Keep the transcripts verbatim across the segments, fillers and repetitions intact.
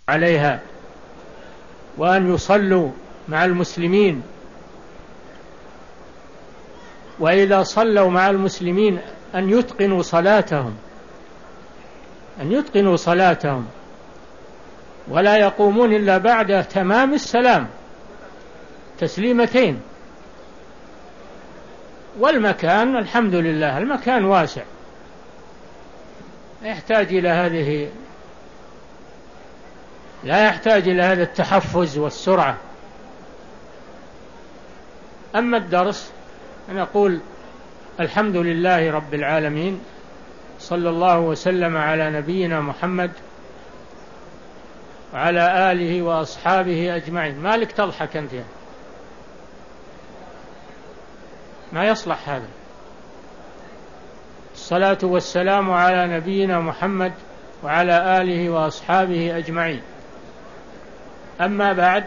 عليها وأن يصلوا مع المسلمين، وإذا صلوا مع المسلمين أن يتقنوا صلاتهم أن يتقنوا صلاتهم ولا يقومون إلا بعد تمام السلام تسليمتين. والمكان الحمد لله المكان واسع، لا يحتاج إلى هذه لا يحتاج إلى هذا التحفز والسرعة. أما الدرس نقول الحمد لله رب العالمين، صلى الله وسلم على نبينا محمد وعلى آله وأصحابه أجمعين. مالك تضحك أنت؟ ما يصلح هذا. الصلاة والسلام على نبينا محمد وعلى آله وأصحابه أجمعين. أما بعد،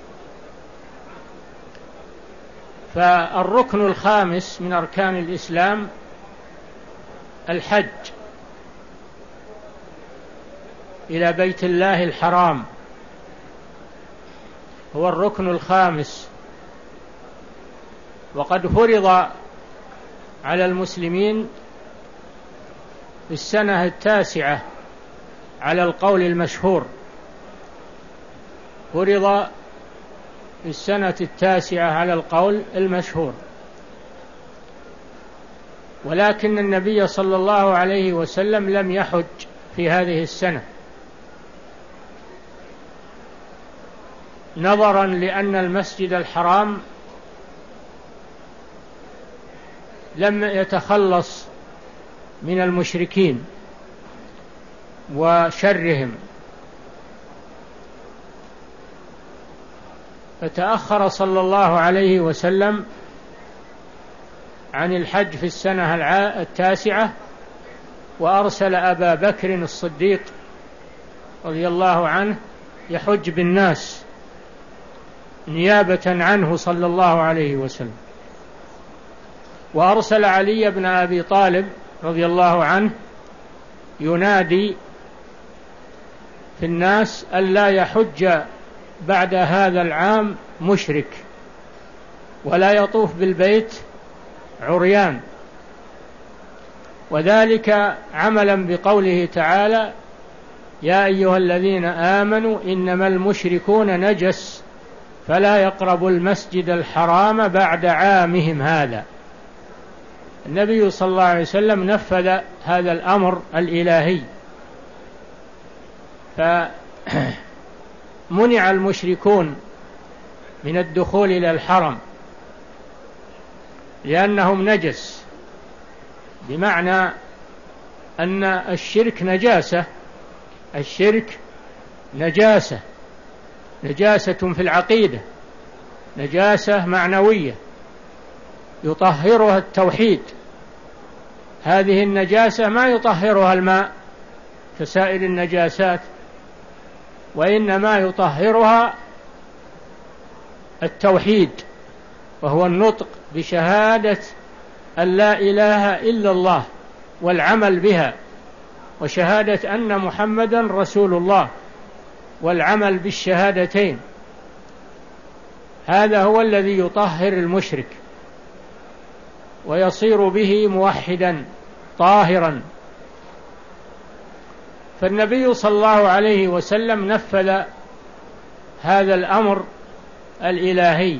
فالركن الخامس من أركان الإسلام الحج إلى بيت الله الحرام، هو الركن الخامس، وقد فرض على المسلمين في السنة التاسعة على القول المشهور، فرض في السنة التاسعة على القول المشهور، ولكن النبي صلى الله عليه وسلم لم يحج في هذه السنة، نظرا لأن المسجد الحرام لم يتخلص من المشركين وشرهم، فتأخر صلى الله عليه وسلم عن الحج في السنة التاسعة، وأرسل أبا بكر الصديق رضي الله عنه يحج بالناس نيابة عنه صلى الله عليه وسلم، وأرسل علي بن أبي طالب رضي الله عنه ينادي في الناس ألا يحج بعد هذا العام مشرك ولا يطوف بالبيت عريان، وذلك عملا بقوله تعالى: يا أيها الذين آمنوا إنما المشركون نجس فلا يقربوا المسجد الحرام بعد عامهم هذا. النبي صلى الله عليه وسلم نفذ هذا الأمر الإلهي، فمنع المشركون من الدخول إلى الحرم لأنهم نجس، بمعنى أن الشرك نجاسة، الشرك نجاسة نجاسة في العقيدة، نجاسة معنوية يطهرها التوحيد. هذه النجاسة ما يطهرها الماء كسائر النجاسات، وإنما يطهرها التوحيد، وهو النطق بشهادة أن لا إله إلا الله والعمل بها، وشهادة أن محمدا رسول الله والعمل بالشهادتين. هذا هو الذي يطهر المشرك ويصير به موحدا طاهرا. فالنبي صلى الله عليه وسلم نفذ هذا الأمر الإلهي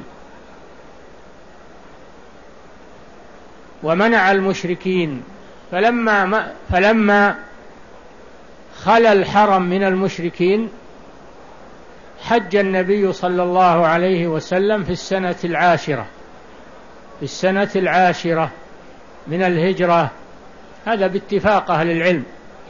ومنع المشركين، فلما فلما خلا الحرم من المشركين حج النبي صلى الله عليه وسلم في السنة العاشرة في السنة العاشرة من الهجرة، هذا باتفاق أهل العلم،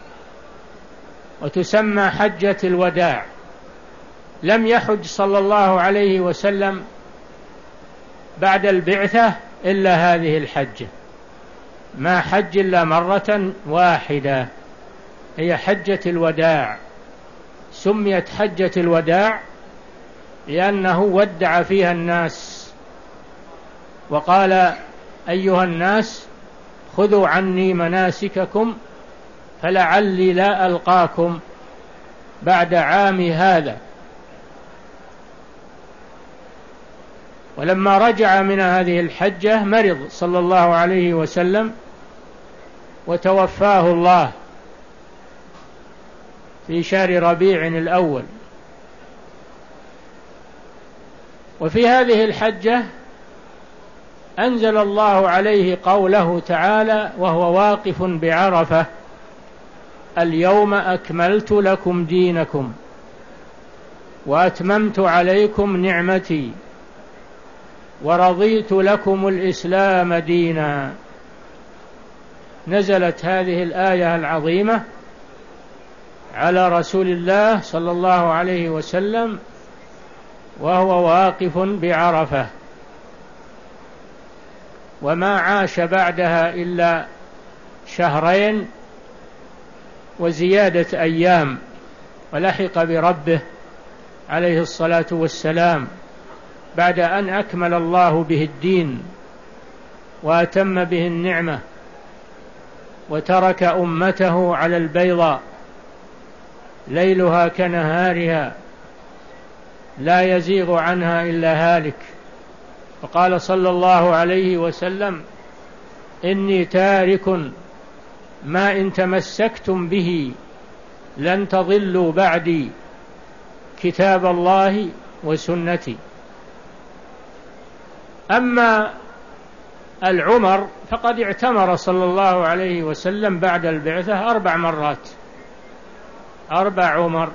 وتسمى حجة الوداع. لم يحج صلى الله عليه وسلم بعد البعثة إلا هذه الحجة، ما حج إلا مرة واحدة، هي حجة الوداع. سميت حجة الوداع لأنه ودع فيها الناس وقال: أيها الناس خذوا عني مناسككم فلعلي لا ألقاكم بعد عام هذا. ولما رجع من هذه الحجة مرض صلى الله عليه وسلم وتوفاه الله في شهر ربيع الأول. وفي هذه الحجة أنزل الله عليه قوله تعالى وهو واقف بعرفة: اليوم أكملت لكم دينكم وأتممت عليكم نعمتي ورضيت لكم الإسلام دينا. نزلت هذه الآية العظيمة على رسول الله صلى الله عليه وسلم وهو واقف بعرفة، وما عاش بعدها إلا شهرين وزيادة أيام، ولحق بربه عليه الصلاة والسلام بعد أن أكمل الله به الدين وأتم به النعمة، وترك أمته على البيضاء ليلها كنهارها لا يزيغ عنها إلا هالك. وقال صلى الله عليه وسلم: إني تارك ما إن تمسكتم به لن تضلوا بعدي كتاب الله وسنتي. أما العمر فقد اعتمر صلى الله عليه وسلم بعد البعثة أربع مرات، أربع عمر.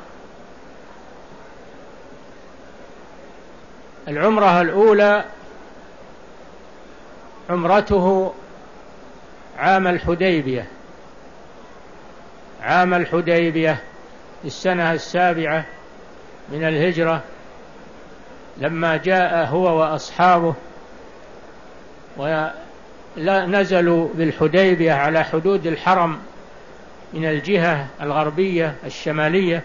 العمرة الأولى عمرته عام الحديبية، عام الحديبية السنة السابعة من الهجرة، لما جاء هو وأصحابه ونزلوا بالحديبية على حدود الحرم من الجهة الغربية الشمالية،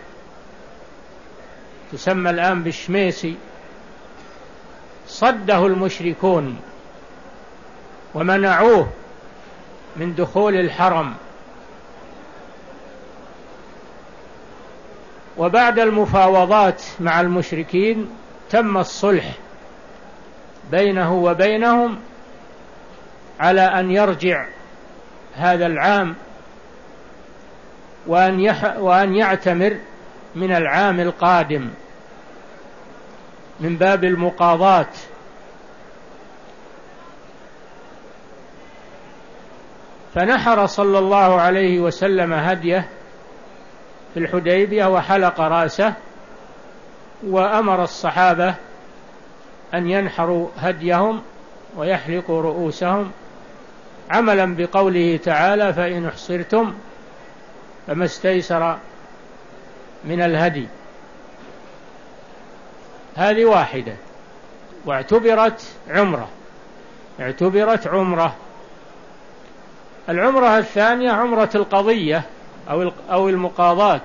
تسمى الآن بالشميسي. صده المشركون ومنعوه من دخول الحرم، وبعد المفاوضات مع المشركين تم الصلح بينه وبينهم على أن يرجع هذا العام وأن, يح وأن يعتمر من العام القادم من باب المقاضاة. فنحر صلى الله عليه وسلم هديه في الحديبية وحلق رأسه، وأمر الصحابة أن ينحروا هديهم ويحلقوا رؤوسهم عملا بقوله تعالى: فإن احصرتم فما استيسر من الهدي. هذه واحدة واعتبرت عمرة، اعتبرت عمرة. العمرة الثانية عمرة القضية أو المقاضاة،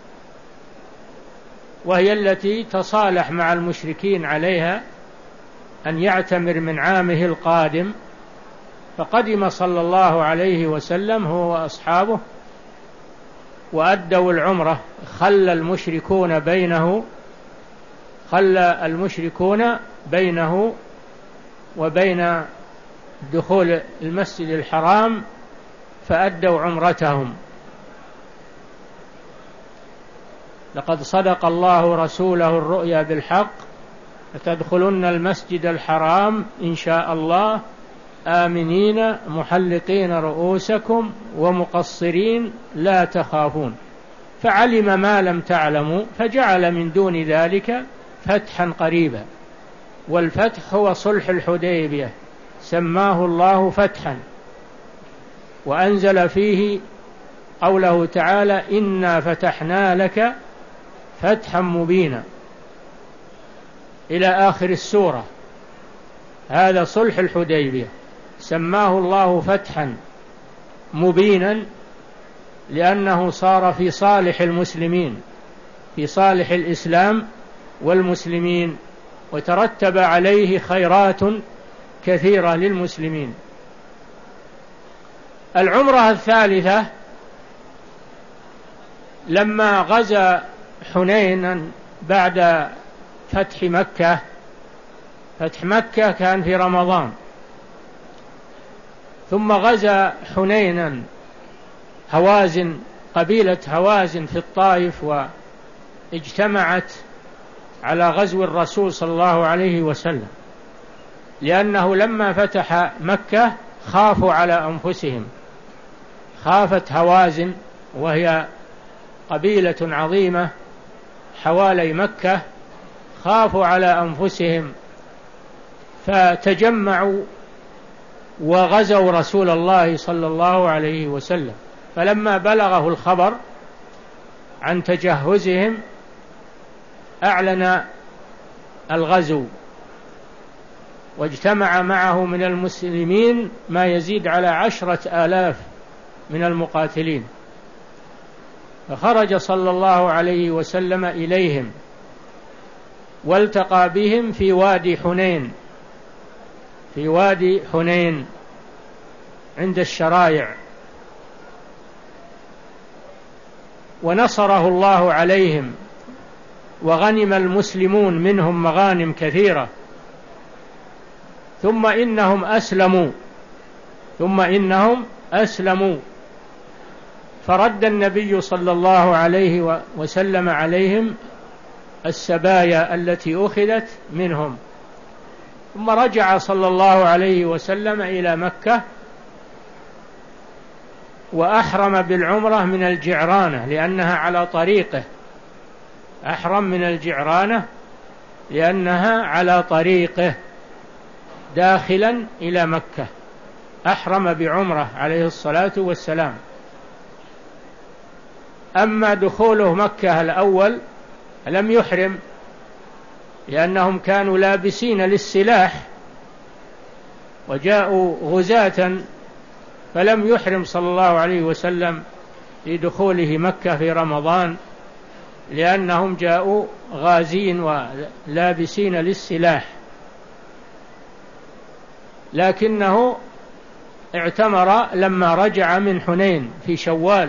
وهي التي تصالح مع المشركين عليها أن يعتمر من عامه القادم. فقدم صلى الله عليه وسلم هو وأصحابه وأدوا العمرة. خلى المشركون بينه خلى المشركون بينه وبين دخول المسجد الحرام، فأدوا عمرتهم. لقد صدق الله رسوله الرؤيا بالحق لتدخلن المسجد الحرام إن شاء الله آمنين محلقين رؤوسكم ومقصرين لا تخافون، فعلم ما لم تعلموا فجعل من دون ذلك فتحا قريبا. والفتح هو صلح الحديبية، سماه الله فتحا، وأنزل فيه قوله تعالى: إنا فتحنا لك فتحا مبينا إلى آخر السورة. هذا صلح الحديبية سماه الله فتحا مبينا، لأنه صار في صالح المسلمين، في صالح الإسلام والمسلمين، وترتب عليه خيرات كثيرة للمسلمين. العمرة الثالثة لما غزا حنينا بعد فتح مكة. فتح مكة كان في رمضان، ثم غزا حنينا هوازن، قبيلة هوازن في الطائف، واجتمعت على غزو الرسول صلى الله عليه وسلم، لأنه لما فتح مكة خافوا على أنفسهم. خافت هوازن وهي قبيلة عظيمة حوالي مكة، خافوا على أنفسهم فتجمعوا وغزوا رسول الله صلى الله عليه وسلم. فلما بلغه الخبر عن تجهزهم أعلن الغزو، واجتمع معه من المسلمين ما يزيد على عشرة آلاف من المقاتلين، فخرج صلى الله عليه وسلم إليهم والتقى بهم في وادي حنين، في وادي حنين عند الشرايع، ونصره الله عليهم، وغنم المسلمون منهم مغانم كثيرة. ثم إنهم أسلموا ثم إنهم أسلموا فرد النبي صلى الله عليه وسلم عليهم السبايا التي أخذت منهم، ثم رجع صلى الله عليه وسلم إلى مكة وأحرم بالعمرة من الجعرانة لأنها على طريقه. أحرم من الجعرانة لأنها على طريقه داخلا إلى مكة، أحرم بعمرة عليه الصلاة والسلام. أما دخوله مكة الأول لم يحرم، لأنهم كانوا لابسين للسلاح وجاءوا غزاة، فلم يحرم صلى الله عليه وسلم في دخوله مكة في رمضان، لأنهم جاءوا غازين ولابسين للسلاح. لكنه اعتمر لما رجع من حنين في شوال،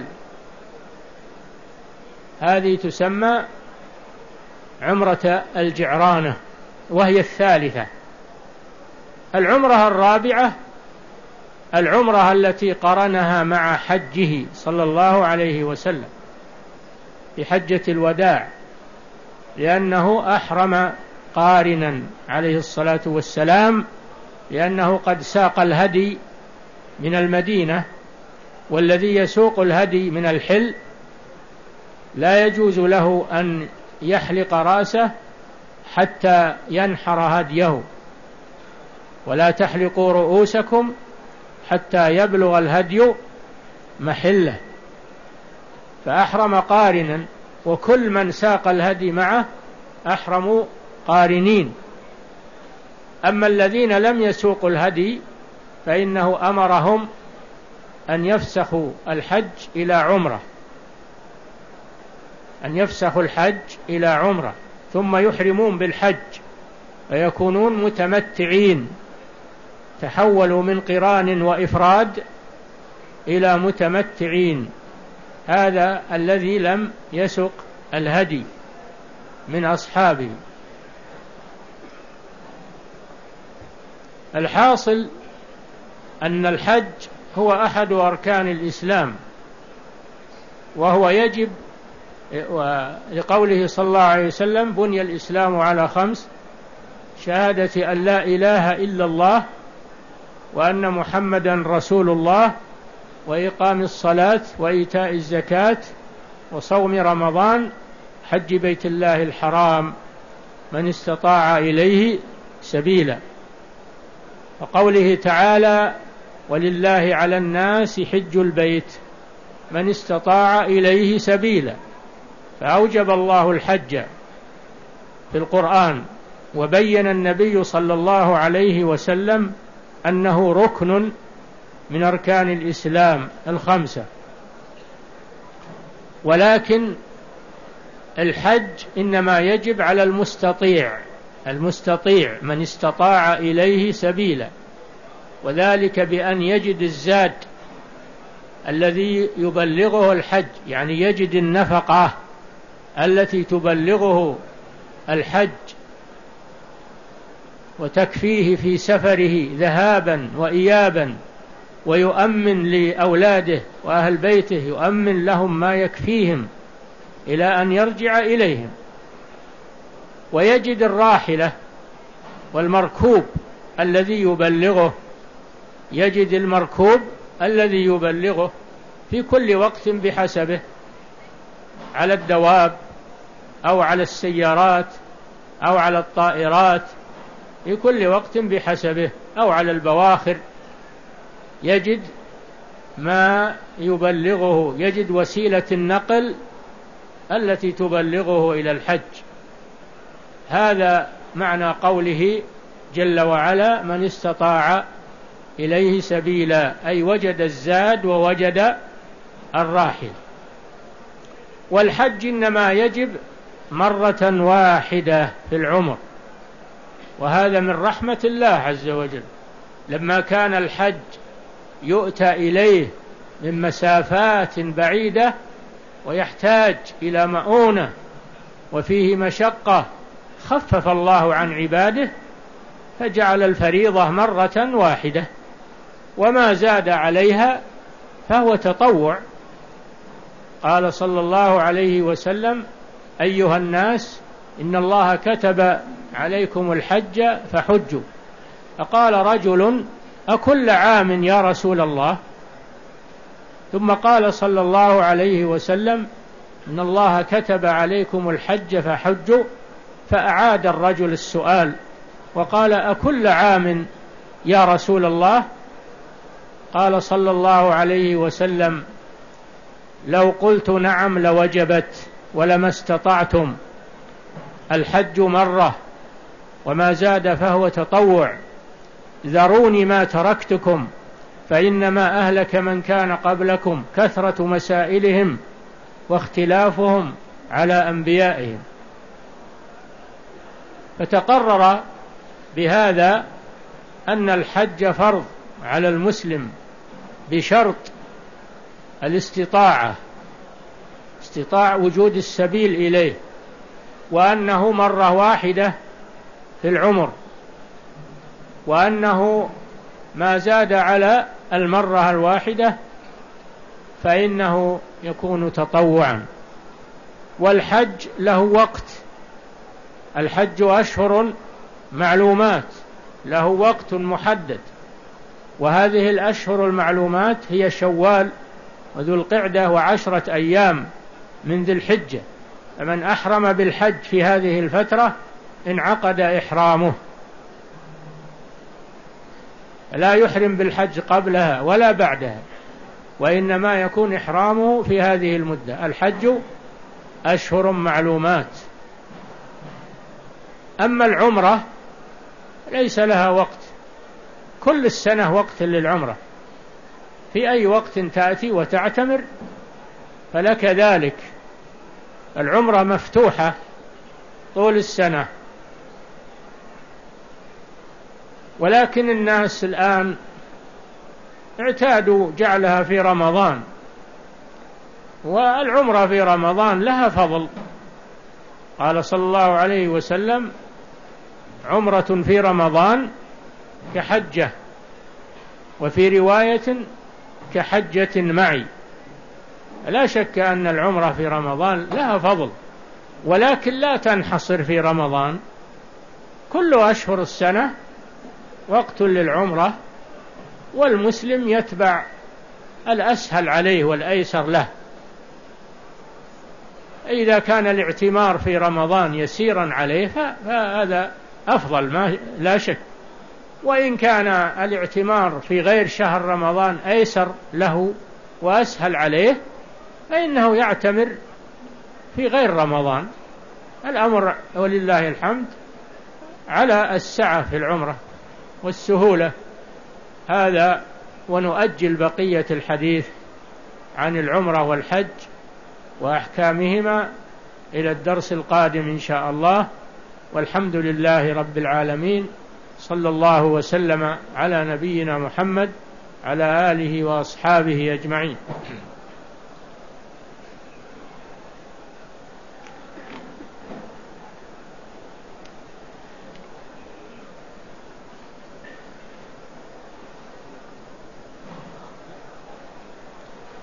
هذه تسمى عمرة الجعرانة، وهي الثالثة. العمرة الرابعة العمرة التي قرنها مع حجه صلى الله عليه وسلم في حجة الوداع، لأنه أحرم قارنا عليه الصلاة والسلام، لأنه قد ساق الهدي من المدينة، والذي يسوق الهدي من الحل لا يجوز له أن يحلق رأسه حتى ينحر هديه، ولا تحلقوا رؤوسكم حتى يبلغ الهدي محله. فأحرم قارنا، وكل من ساق الهدي معه أحرموا قارنين. أما الذين لم يسوقوا الهدي فإنه أمرهم أن يفسخوا الحج إلى عمرة، أن يفسخوا الحج إلى عمرة ثم يحرمون بالحج فيكونون متمتعين، تحولوا من قران وإفراد إلى متمتعين. هذا الذي لم يسق الهدي من أصحابه. الحاصل أن الحج هو أحد أركان الإسلام، وهو يجب، لقوله صلى الله عليه وسلم: بني الإسلام على خمس: شهادة أن لا إله إلا الله وأن محمدا رسول الله، وإقام الصلاة، وإيتاء الزكاة، وصوم رمضان، حج بيت الله الحرام من استطاع إليه سبيلا. وقوله تعالى: ولله على الناس حج البيت من استطاع إليه سبيلا. فأوجب الله الحج في القرآن، وبين النبي صلى الله عليه وسلم أنه ركن من أركان الإسلام الخمسة. ولكن الحج إنما يجب على المستطيع، المستطيع من استطاع إليه سبيلا، وذلك بأن يجد الزاد الذي يبلغه الحج، يعني يجد النفقة التي تبلغه الحج وتكفيه في سفره ذهابا وإيابا، ويؤمن لأولاده وأهل بيته، يؤمن لهم ما يكفيهم إلى أن يرجع إليهم. ويجد الراحلة والمركوب الذي يبلغه، يجد المركوب الذي يبلغه في كل وقت بحسبه، على الدواب أو على السيارات أو على الطائرات، في كل وقت بحسبه، أو على البواخر، يجد ما يبلغه، يجد وسيلة النقل التي تبلغه إلى الحج. هذا معنى قوله جل وعلا: من استطاع إليه سبيلا، أي وجد الزاد ووجد الراحل. والحج إنما يجب مرة واحدة في العمر، وهذا من رحمة الله عز وجل، لما كان الحج يؤتى إليه من مسافات بعيدة ويحتاج إلى مؤونة وفيه مشقة، خفف الله عن عباده فجعل الفريضة مرة واحدة، وما زاد عليها فهو تطوع. قال صلى الله عليه وسلم: أيها الناس، إن الله كتب عليكم الحج فحجوا. فقال رجل: أكل عام يا رسول الله؟ ثم قال صلى الله عليه وسلم: إن الله كتب عليكم الحج فحجوا. فأعاد الرجل السؤال وقال: أكل عام يا رسول الله؟ قال صلى الله عليه وسلم: لو قلت نعم لوجبت ولما استطعتم، الحج مرة وما زاد فهو تطوع، ذروني ما تركتكم فإنما أهلك من كان قبلكم كثرة مسائلهم واختلافهم على أنبيائهم. فتقرر بهذا أن الحج فرض على المسلم بشرط الاستطاعة، استطاع وجود السبيل إليه، وأنه مرة واحدة في العمر، وأنه ما زاد على المرة الواحدة فإنه يكون تطوعا. والحج له وقت، الحج أشهر معلومات، له وقت محدد، وهذه الأشهر المعلومات هي شوال وذو القعدة وعشرة أيام من ذي الحجة. فمن أحرم بالحج في هذه الفترة انعقد إحرامه، لا يحرم بالحج قبلها ولا بعدها، وإنما يكون إحرامه في هذه المدة. الحج أشهر معلومات. أما العمرة ليس لها وقت، كل السنة وقت للعمرة، في أي وقت تأتي وتعتمر فلك ذلك. العمرة مفتوحة طول السنة، ولكن الناس الآن اعتادوا جعلها في رمضان، والعمرة في رمضان لها فضل. قال صلى الله عليه وسلم: عمرة في رمضان كحجة، وفي رواية كحجة معي. لا شك أن العمرة في رمضان لها فضل، ولكن لا تنحصر في رمضان، كل أشهر السنة وقت للعمرة، والمسلم يتبع الأسهل عليه والأيسر له. إذا كان الاعتمار في رمضان يسيرا عليه فهذا أفضل ما لا شك، وإن كان الاعتمار في غير شهر رمضان أيسر له وأسهل عليه فإنه يعتمر في غير رمضان. الأمر ولله الحمد على السعة في العمرة والسهولة. هذا، ونؤجل بقية الحديث عن العمرة والحج وأحكامهما إلى الدرس القادم إن شاء الله. والحمد لله رب العالمين، صلى الله وسلم على نبينا محمد على آله وأصحابه أجمعين.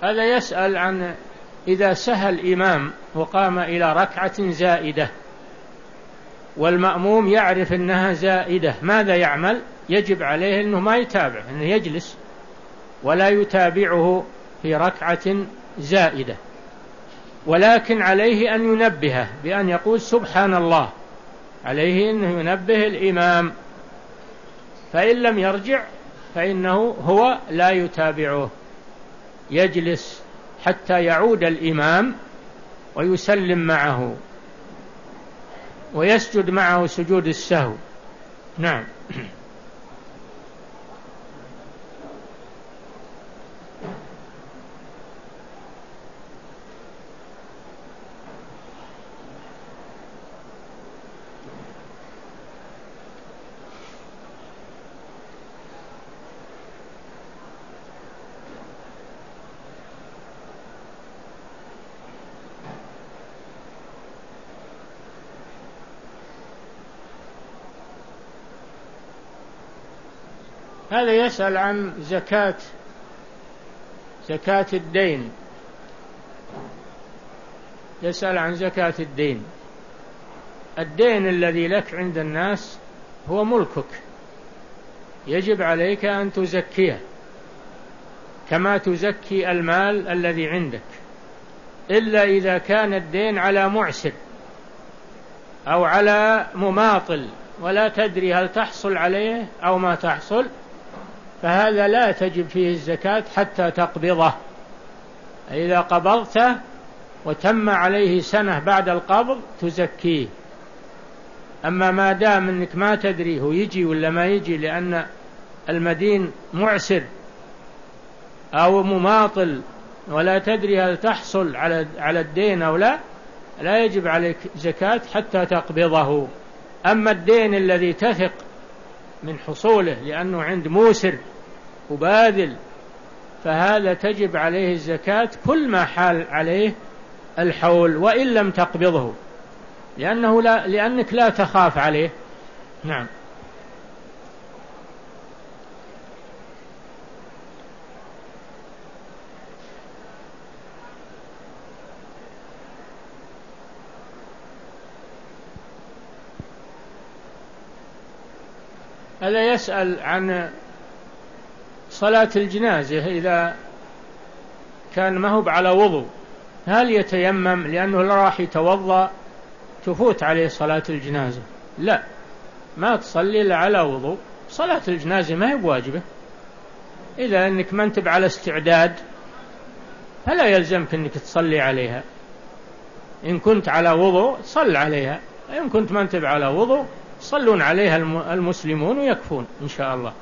هذا يسأل عن إذا سهى الإمام وقام إلى ركعة زائدة والمأموم يعرف أنها زائدة، ماذا يعمل؟ يجب عليه أنه ما يتابع، أنه يجلس ولا يتابعه في ركعة زائدة، ولكن عليه أن ينبهه بأن يقول سبحان الله، عليه أنه ينبه الإمام، فإن لم يرجع فإنه هو لا يتابعه، يجلس حتى يعود الإمام ويسلم معه ويسجد معه سجود السهو. نعم. هذا يسأل عن زكاة زكاة الدين، يسأل عن زكاة الدين. الدين الذي لك عند الناس هو ملكك، يجب عليك أن تزكيه كما تزكي المال الذي عندك، إلا إذا كان الدين على معسر أو على مماطل ولا تدري هل تحصل عليه أو ما تحصل، فهذا لا تجب فيه الزكاة حتى تقبضه. إذا قبضته وتم عليه سنة بعد القبض تزكيه. أما ما دام أنك ما تدري هو يجي ولا ما يجي، لأن المدين معسر أو مماطل ولا تدري هل تحصل على على الدين أو لا، لا يجب عليك زكاة حتى تقبضه. أما الدين الذي تثق من حصوله لأنه عند موسر وباذل، فهذا تجب عليه الزكاة كل ما حال عليه الحول وإن لم تقبضه، لأنه لا لأنك لا تخاف عليه. نعم. هذا يسأل عن صلاة الجنازة، إذا كان ما هو على وضوء هل يتيمم لأنه لا راح يتوضأ تفوت عليه صلاة الجنازة؟ لا، ما تصلي إلا على وضوء. صلاة الجنازة ما هي بواجبة. إذا أنك ما أنت على استعداد فلا يلزمك أنك تصلي عليها. إن كنت على وضوء صل عليها، إن كنت ما أنت على وضوء صلون عليها المسلمون ويكفون إن شاء الله.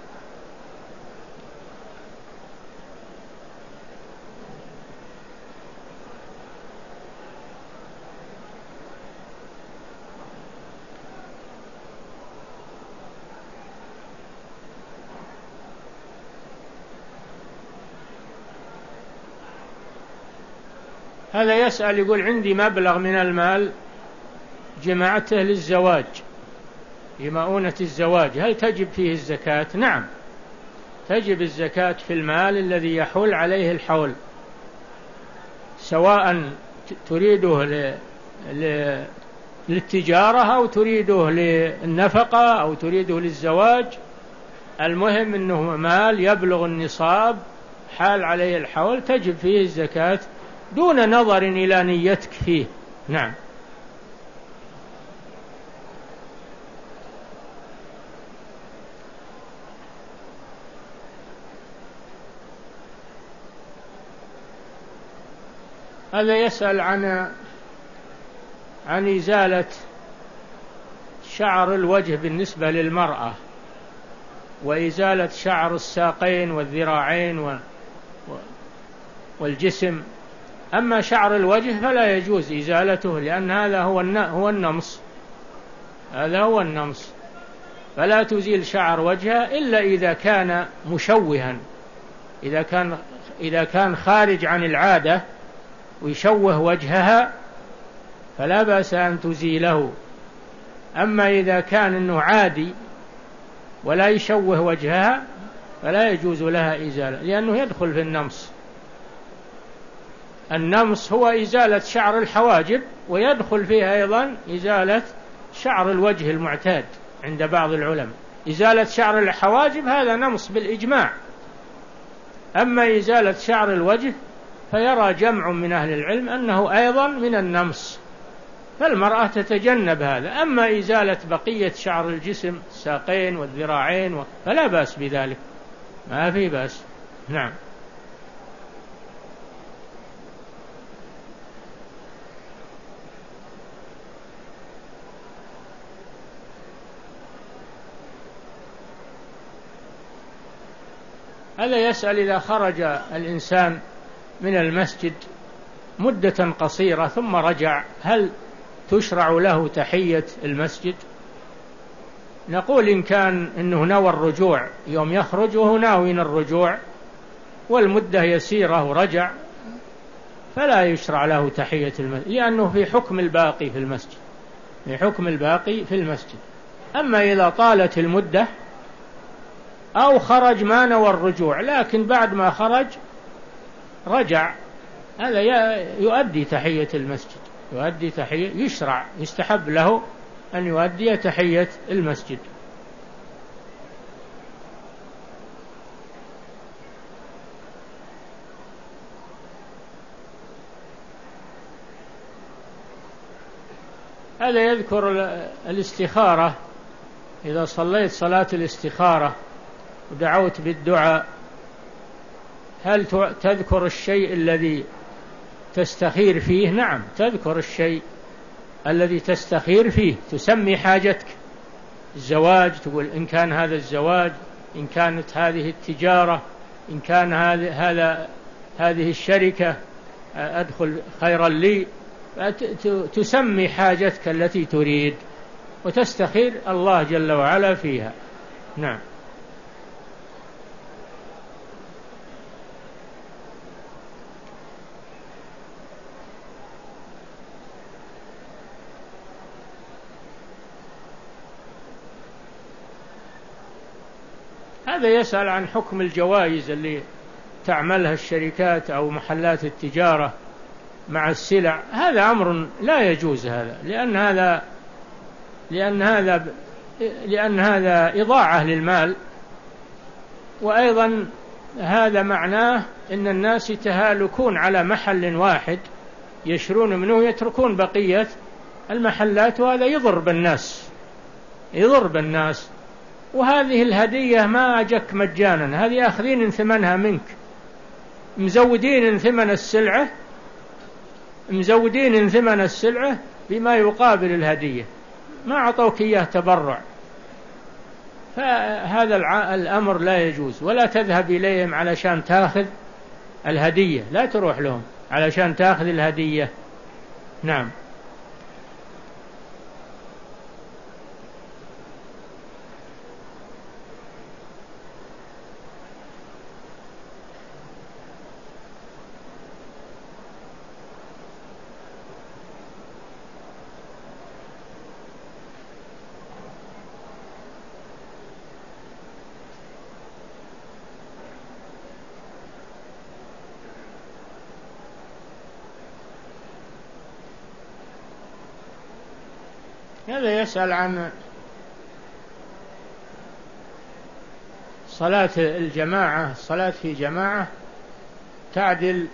هذا يسأل يقول عندي مبلغ من المال جمعته للزواج لمؤونة الزواج، هل تجب فيه الزكاة؟ نعم، تجب الزكاة في المال الذي يحول عليه الحول، سواء تريده ل... ل... للتجارة أو تريده للنفقة أو تريده للزواج. المهم أنه مال يبلغ النصاب حال عليه الحول تجب فيه الزكاة دون نظر إلى نيتك فيه. نعم. هذا يسأل عن عن إزالة شعر الوجه بالنسبة للمرأة، وإزالة شعر الساقين والذراعين والجسم. أما شعر الوجه فلا يجوز إزالته، لأن هذا هو هو النمص، هذا هو النمص، فلا تزيل شعر وجهها إلا إذا كان مشوها، إذا كان إذا كان خارج عن العادة ويشوه وجهها فلا بأس أن تزيله. أما إذا كان أنه عادي ولا يشوه وجهها فلا يجوز لها إزالة، لأنه يدخل في النمص. النمص هو إزالة شعر الحواجب، ويدخل فيها أيضا إزالة شعر الوجه المعتاد عند بعض العلماء. إزالة شعر الحواجب هذا نمص بالإجماع، أما إزالة شعر الوجه فيرى جمع من أهل العلم أنه أيضا من النمص، فالمرأة تتجنب هذا. أما إزالة بقية شعر الجسم الساقين والذراعين فلا بأس بذلك، ما في بأس. نعم. هذا يسأل إذا خرج الإنسان من المسجد مدة قصيرة ثم رجع، هل تشرع له تحية المسجد؟ نقول إن كان إنه نوى الرجوع يوم يخرج وهو ناوي الرجوع والمدة يسيرة ورجع فلا يشرع له تحية المسجد، لأنه في حكم الباقي في المسجد، في حكم الباقي في المسجد. أما إذا طالت المدة أو خرج ما نوى الرجوع لكن بعد ما خرج رجع، هذا يؤدي تحية المسجد، يؤدي تحية، يشرع يستحب له أن يؤدي تحية المسجد. هذا يذكر الاستخارة، إذا صليت صلاة الاستخارة ودعوت بالدعاء هل تذكر الشيء الذي تستخير فيه؟ نعم، تذكر الشيء الذي تستخير فيه، تسمي حاجتك، الزواج تقول إن كان هذا الزواج، إن كانت هذه التجارة، إن كان هذا هذه الشركة أدخل خيرا لي، تسمي حاجتك التي تريد وتستخير الله جل وعلا فيها. نعم. هذا يسأل عن حكم الجوائز اللي تعملها الشركات أو محلات التجارة مع السلع. هذا أمر لا يجوز، هذا لأن هذا لأن هذا لأن هذا إضاعة للمال، وأيضا هذا معناه أن الناس يتهالكون على محل واحد يشرون منه يتركون بقية المحلات، وهذا يضر بالناس، يضر بالناس. وهذه الهدية ما جك مجانا، هذه أخذين ثمنها منك، مزودين ثمن السلعة مزودين ثمن السلعة بما يقابل الهدية، ما أعطوك إياه تبرع. فهذا الأمر لا يجوز، ولا تذهب إليهم علشان تأخذ الهدية، لا تروح لهم علشان تأخذ الهدية. نعم. هذا يسأل عن صلاة الجماعة. الصلاة في جماعة تعدل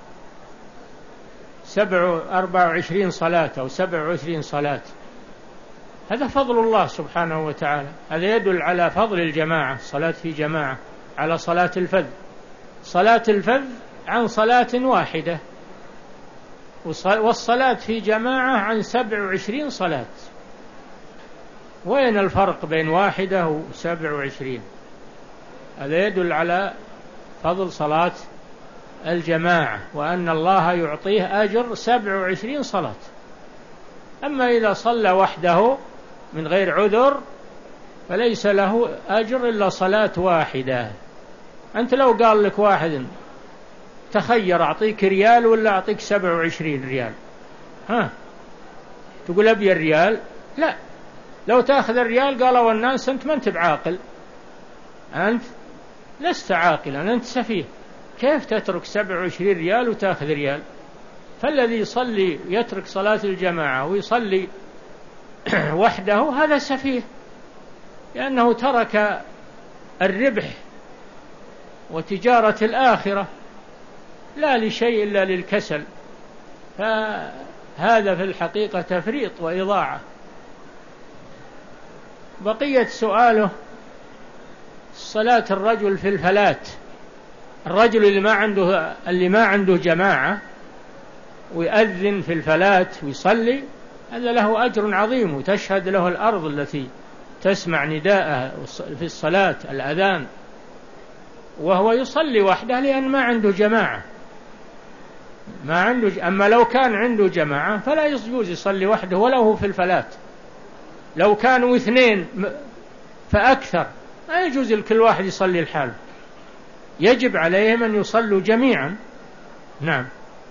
سبع أربع وعشرين صلاة أو سبع وعشرين صلاة، هذا فضل الله سبحانه وتعالى، هذا يدل على فضل الجماعة، الصلاة في جماعة على صلاة الفذ. صلاة الفذ عن صلاة واحدة، والصلاة في جماعة عن سبع وعشرين صلاة. وين الفرق بين واحدة وسبع وعشرين؟ هذا يدل على فضل صلاة الجماعة، وأن الله يعطيه أجر سبع وعشرين صلاة. أما إذا صلى وحده من غير عذر فليس له أجر إلا صلاة واحدة. أنت لو قال لك واحد تخير أعطيك ريال ولا أعطيك سبع وعشرين ريال، ها تقول أبي الريال؟ لا، لو تأخذ الريال قالوا الناس أنت ما أنت بعاقل، أنت لست عاقلا، أنت سفيه، كيف تترك سبع وعشرين ريال وتأخذ ريال؟ فالذي يصلي يترك صلاة الجماعة ويصلي وحده هذا سفيه، لأنه ترك الربح وتجارة الآخرة لا لشيء إلا للكسل، فهذا في الحقيقة تفريط وإضاعة. بقية سؤاله صلاة الرجل في الفلات، الرجل اللي ما عنده اللي ما عنده جماعة ويؤذن في الفلات ويصلي، هذا له أجر عظيم، وتشهد له الأرض التي تسمع نداءه في الصلاة الأذان، وهو يصلي وحده لأن ما عنده جماعة ما عنده. أما لو كان عنده جماعة فلا يجوز يصلي وحده ولو هو في الفلات. لو كانوا اثنين فأكثر لا يجوز لكل واحد يصلي لحاله، يجب عليهم أن يصلوا جميعا. نعم.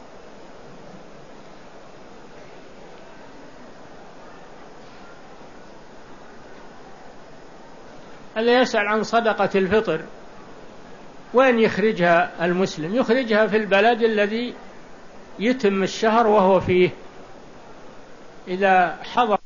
هذا يسأل عن صدقة الفطر، وين يخرجها المسلم؟ يخرجها في البلد الذي يتم الشهر وهو فيه، إذا حضر